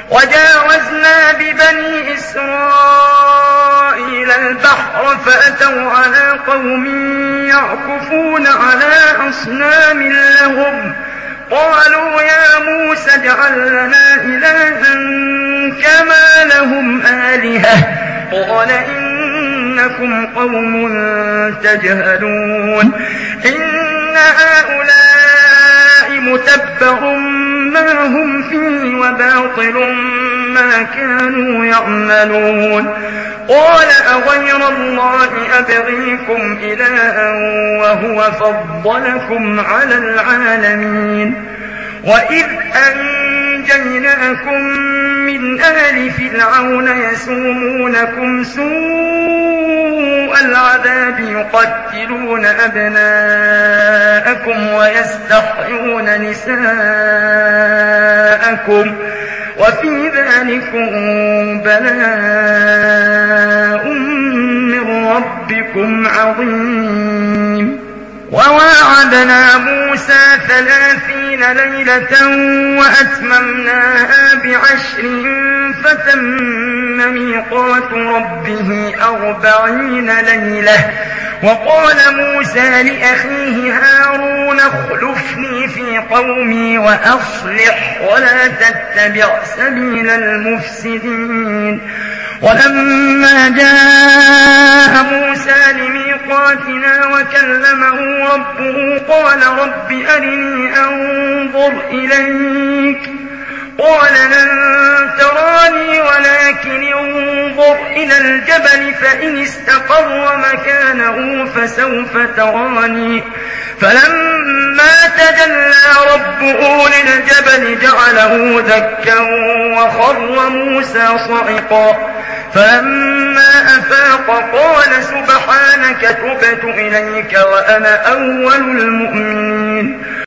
وجاوزنا ببني إسرائيل البحر فأتوا على قوم يعكفون على أصنام لهم قالوا يا موسى اجعل لنا إلها كما لهم آلهة قال إنكم قوم تجهلون إن هؤلاء متبر ما هم فيه وباطل ما كانوا يعملون قال أغير الله أبغيكم إلها وهو فضلكم على العالمين وإذ أنجيناكم من آل فرعون يسومونكم سوء العذاب يقتلون أبناءكم ويستحيون نساءكم وفي ذلكم بلاء من ربكم عظيم وواعدنا موسى 30 ليلة وأتممناها ب10 فتم ميقات ربه 40 ليلة وقال موسى لأخيه هارون اخلفني في قومي وأصلح ولا تتبع سبيل المفسدين ولما جاء موسى لميقاتنا وكلمه ربه قال رب أرني أنظر إليك قال لن تراني ولكن انظر إلى الجبل فإن استقر مكانه فسوف تراني فلما تجلى ربه للجبل جعله دكا وخر موسى صعقا فلما أفاق قال سبحانك تبت إليك وأنا أول المؤمنين